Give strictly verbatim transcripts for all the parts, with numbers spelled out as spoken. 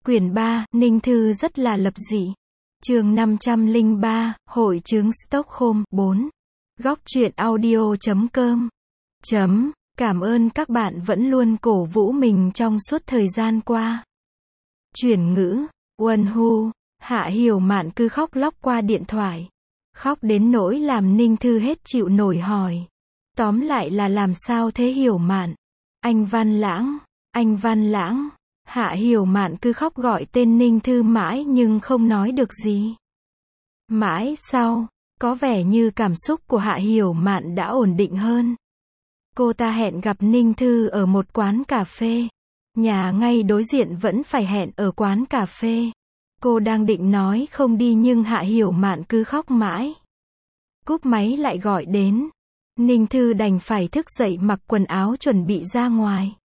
Quyển ba, Ninh Thư rất là lập dị. Chương năm trăm lẻ ba, Hội chứng Stockholm. bốn. Góc truyện audio chấm com. Chấm. Cảm ơn các bạn vẫn luôn cổ vũ mình trong suốt thời gian qua. Chuyển ngữ. Wonhu. Hạ Hiểu Mạn cứ khóc lóc qua điện thoại. Khóc đến nỗi làm Ninh Thư hết chịu nổi hỏi. Tóm lại là làm sao thế Hiểu Mạn? Anh Văn Lãng. Anh Văn Lãng. Hạ Hiểu Mạn cứ khóc gọi tên Ninh Thư mãi nhưng không nói được gì. Mãi sau, có vẻ như cảm xúc của Hạ Hiểu Mạn đã ổn định hơn. Cô ta hẹn gặp Ninh Thư ở một quán cà phê. Nhà ngay đối diện vẫn phải hẹn ở quán cà phê. Cô đang định nói không đi nhưng Hạ Hiểu Mạn cứ khóc mãi. Cúp máy lại gọi đến. Ninh Thư đành phải thức dậy mặc quần áo chuẩn bị ra ngoài.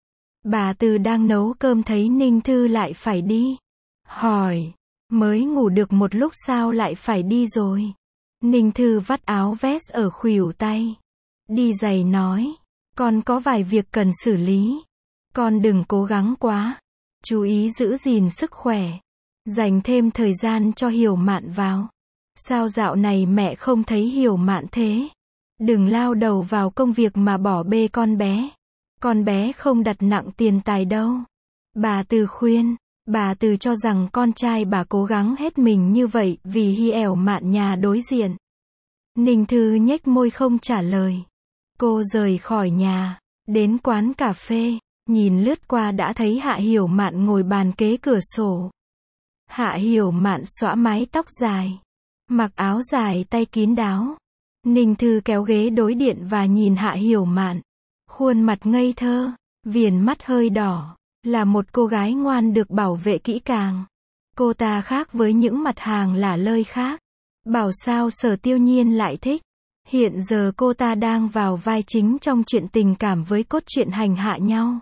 Bà Từ đang nấu cơm thấy Ninh Thư lại phải đi. Hỏi, mới ngủ được một lúc sao lại phải đi rồi? Ninh Thư vắt áo vest ở khuỷu tay. Đi giày nói, con có vài việc cần xử lý. Con đừng cố gắng quá. Chú ý giữ gìn sức khỏe. Dành thêm thời gian cho Hiểu Mạn vào. Sao dạo này mẹ không thấy Hiểu Mạn thế? Đừng lao đầu vào công việc mà bỏ bê con bé. Con bé không đặt nặng tiền tài đâu. Bà Từ khuyên. Bà Từ cho rằng con trai bà cố gắng hết mình như vậy vì Hiểu Mạn nhà đối diện. Ninh Thư nhếch môi không trả lời. Cô rời khỏi nhà, đến quán cà phê, nhìn lướt qua đã thấy Hạ Hiểu Mạn ngồi bàn kế cửa sổ. Hạ Hiểu Mạn xõa mái tóc dài, mặc áo dài tay kín đáo. Ninh Thư kéo ghế đối diện và nhìn Hạ Hiểu Mạn. Khuôn mặt ngây thơ, viền mắt hơi đỏ, là một cô gái ngoan được bảo vệ kỹ càng. Cô ta khác với những mặt hàng lả lơi khác. Bảo sao Sở Tiêu Nhiên lại thích. Hiện giờ cô ta đang vào vai chính trong chuyện tình cảm với cốt truyện hành hạ nhau,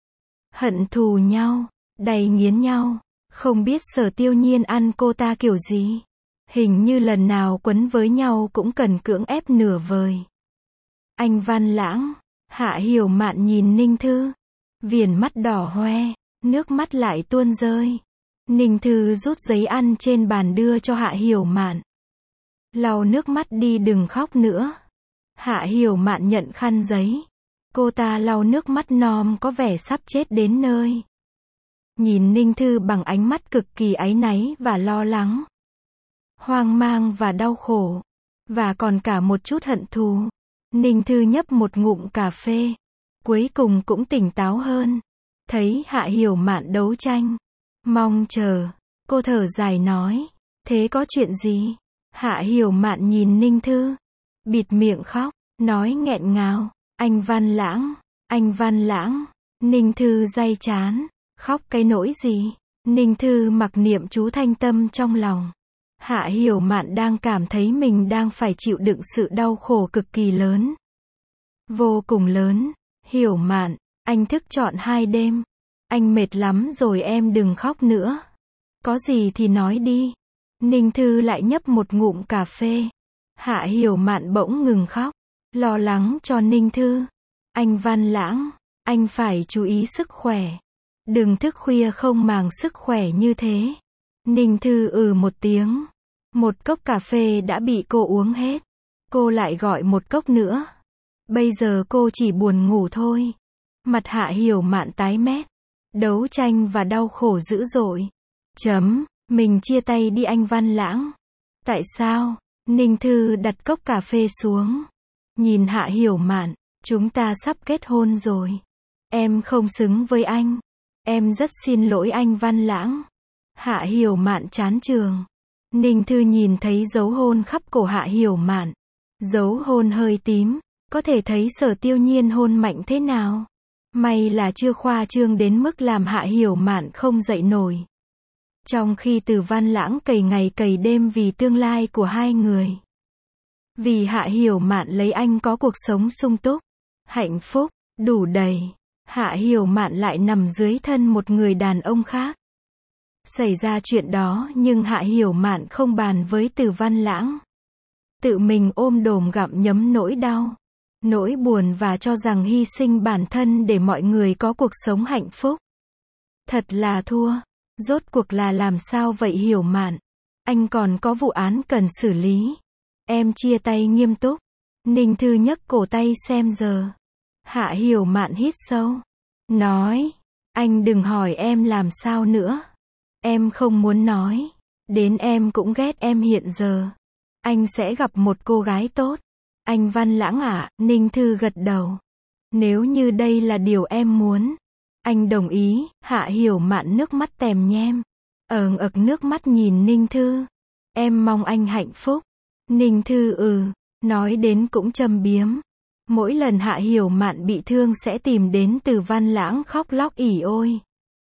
hận thù nhau, đầy nghiến nhau. Không biết Sở Tiêu Nhiên ăn cô ta kiểu gì. Hình như lần nào quấn với nhau cũng cần cưỡng ép nửa vời. Anh Văn Lãng. Hạ Hiểu Mạn nhìn Ninh Thư. Viền mắt đỏ hoe, nước mắt lại tuôn rơi. Ninh Thư rút giấy ăn trên bàn đưa cho Hạ Hiểu Mạn. Lau nước mắt đi đừng khóc nữa. Hạ Hiểu Mạn nhận khăn giấy. Cô ta lau nước mắt nom có vẻ sắp chết đến nơi. Nhìn Ninh Thư bằng ánh mắt cực kỳ áy náy và lo lắng. Hoang mang và đau khổ. Và còn cả một chút hận thù. Ninh Thư nhấp một ngụm cà phê. Cuối cùng cũng tỉnh táo hơn. Thấy Hạ Hiểu Mạn đấu tranh. Mong chờ. Cô thở dài nói. Thế có chuyện gì? Hạ Hiểu Mạn nhìn Ninh Thư. Bịt miệng khóc. Nói nghẹn ngào. Anh Văn Lãng. Anh Văn Lãng. Ninh Thư day chán. Khóc cái nỗi gì? Ninh Thư mặc niệm chú thanh tâm trong lòng. Hạ Hiểu Mạn đang cảm thấy mình đang phải chịu đựng sự đau khổ cực kỳ lớn. Vô cùng lớn. Hiểu Mạn, anh thức trọn hai đêm. Anh mệt lắm rồi em đừng khóc nữa. Có gì thì nói đi. Ninh Thư lại nhấp một ngụm cà phê. Hạ Hiểu Mạn bỗng ngừng khóc. Lo lắng cho Ninh Thư. Anh Văn Lãng, anh phải chú ý sức khỏe. Đừng thức khuya không màng sức khỏe như thế. Ninh Thư ừ một tiếng. Một cốc cà phê đã bị cô uống hết. Cô lại gọi một cốc nữa. Bây giờ cô chỉ buồn ngủ thôi. Mặt Hạ Hiểu Mạn tái mét. Đấu tranh và đau khổ dữ dội. Chấm, mình chia tay đi anh Văn Lãng. Tại sao? Ninh Thư đặt cốc cà phê xuống. Nhìn Hạ Hiểu Mạn, chúng ta sắp kết hôn rồi. Em không xứng với anh. Em rất xin lỗi anh Văn Lãng. Hạ Hiểu Mạn chán trường. Ninh Thư nhìn thấy dấu hôn khắp cổ Hạ Hiểu Mạn. Dấu hôn hơi tím. Có thể thấy Sở Tiêu Nhiên hôn mạnh thế nào. May là chưa khoa trương đến mức làm Hạ Hiểu Mạn không dậy nổi. Trong khi Từ Văn Lãng cày ngày cày đêm vì tương lai của hai người. Vì Hạ Hiểu Mạn lấy anh có cuộc sống sung túc, hạnh phúc, đủ đầy. Hạ Hiểu Mạn lại nằm dưới thân một người đàn ông khác. Xảy ra chuyện đó nhưng Hạ Hiểu Mạn không bàn với Từ Văn Lãng. Tự mình ôm đồm gặm nhấm nỗi đau, nỗi buồn và cho rằng hy sinh bản thân để mọi người có cuộc sống hạnh phúc. Thật là thua. Rốt cuộc là làm sao vậy Hiểu Mạn? Anh còn có vụ án cần xử lý. Em chia tay nghiêm túc. Ninh Thư nhấc cổ tay xem giờ. Hạ Hiểu Mạn hít sâu. Nói. Anh đừng hỏi em làm sao nữa. Em không muốn nói. Đến em cũng ghét em hiện giờ. Anh sẽ gặp một cô gái tốt. Anh Văn Lãng ạ, Ninh Thư gật đầu. Nếu như đây là điều em muốn. Anh đồng ý. Hạ Hiểu Mạn nước mắt tèm nhem. Ờn ực nước mắt nhìn Ninh Thư. Em mong anh hạnh phúc. Ninh Thư ừ. Nói đến cũng châm biếm. Mỗi lần Hạ Hiểu Mạn bị thương sẽ tìm đến Từ Văn Lãng khóc lóc ỉ ôi.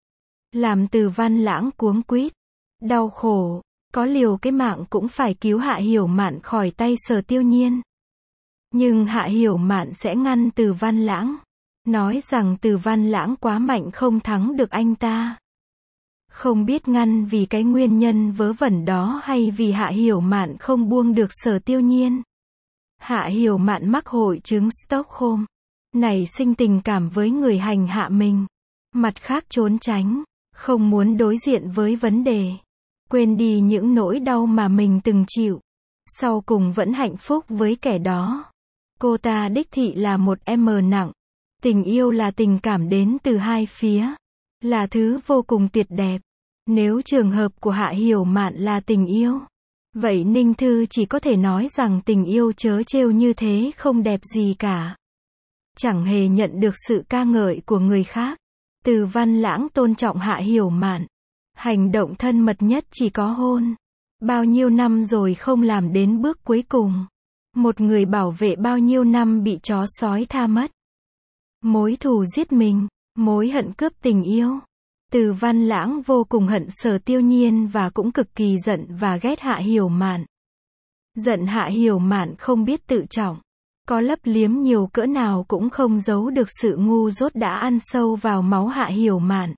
Làm Từ Văn Lãng cuống quýt. Đau khổ. Có liều cái mạng cũng phải cứu Hạ Hiểu Mạn khỏi tay Sở Tiêu Nhiên. Nhưng Hạ Hiểu Mạn sẽ ngăn Từ Văn Lãng. Nói rằng Từ Văn Lãng quá mạnh không thắng được anh ta. Không biết ngăn vì cái nguyên nhân vớ vẩn đó hay vì Hạ Hiểu Mạn không buông được Sở Tiêu Nhiên. Hạ Hiểu Mạn mắc hội chứng Stockholm. Nảy sinh tình cảm với người hành hạ mình. Mặt khác trốn tránh. Không muốn đối diện với vấn đề. Quên đi những nỗi đau mà mình từng chịu. Sau cùng vẫn hạnh phúc với kẻ đó. Cô ta đích thị là một em nặng. Tình yêu là tình cảm đến từ hai phía. Là thứ vô cùng tuyệt đẹp. Nếu trường hợp của Hạ Hiểu Mạn là tình yêu. Vậy Ninh Thư chỉ có thể nói rằng tình yêu trớ trêu như thế không đẹp gì cả. Chẳng hề nhận được sự ca ngợi của người khác. Từ Văn Lãng tôn trọng Hạ Hiểu Mạn. Hành động thân mật nhất chỉ có hôn. Bao nhiêu năm rồi không làm đến bước cuối cùng. Một người bảo vệ bao nhiêu năm bị chó sói tha mất. Mối thù giết mình, mối hận cướp tình yêu. Từ Văn Lãng vô cùng hận Sở Tiêu Nhiên và cũng cực kỳ giận và ghét Hạ Hiểu Mạn. Giận Hạ Hiểu Mạn không biết tự trọng. Có lấp liếm nhiều cỡ nào cũng không giấu được sự ngu dốt đã ăn sâu vào máu Hạ Hiểu Mạn.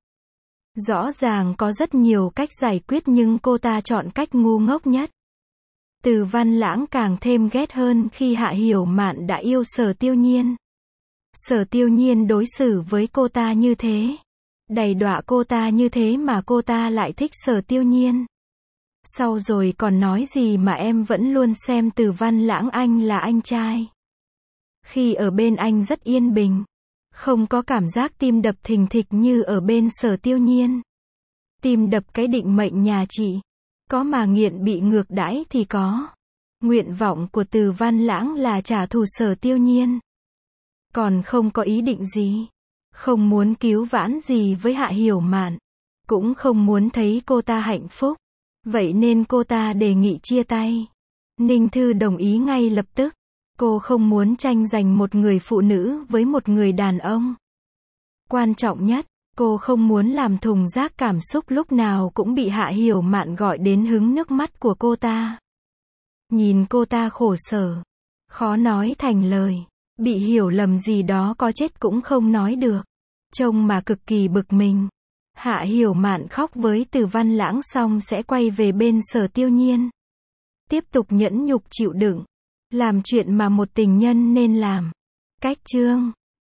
Rõ ràng có rất nhiều cách giải quyết nhưng cô ta chọn cách ngu ngốc nhất. Từ Văn Lãng càng thêm ghét hơn khi Hạ Hiểu Mạn đã yêu Sở Tiêu Nhiên. Sở Tiêu Nhiên đối xử với cô ta như thế. Đầy đọa cô ta như thế mà cô ta lại thích Sở Tiêu Nhiên. Sau rồi còn nói gì mà em vẫn luôn xem Từ Văn Lãng anh là anh trai. Khi ở bên anh rất yên bình. Không có cảm giác tim đập thình thịch như ở bên Sở Tiêu Nhiên. Tim đập cái định mệnh nhà chị. Có mà nghiện bị ngược đãi thì có. Nguyện vọng của Từ Văn Lãng là trả thù Sở Tiêu Nhiên. Còn không có ý định gì. Không muốn cứu vãn gì với Hạ Hiểu Mạn. Cũng không muốn thấy cô ta hạnh phúc. Vậy nên cô ta đề nghị chia tay. Ninh Thư đồng ý ngay lập tức. Cô không muốn tranh giành một người phụ nữ với một người đàn ông. Quan trọng nhất, cô không muốn làm thùng rác cảm xúc lúc nào cũng bị Hạ Hiểu Mạn gọi đến hứng nước mắt của cô ta. Nhìn cô ta khổ sở. Khó nói thành lời. Bị hiểu lầm gì đó có chết cũng không nói được. Trông mà cực kỳ bực mình. Hạ Hiểu Mạn khóc với Từ Văn Lãng xong sẽ quay về bên Sở Tiêu Nhiên. Tiếp tục nhẫn nhục chịu đựng. Làm chuyện mà một tình nhân nên làm. Cách chương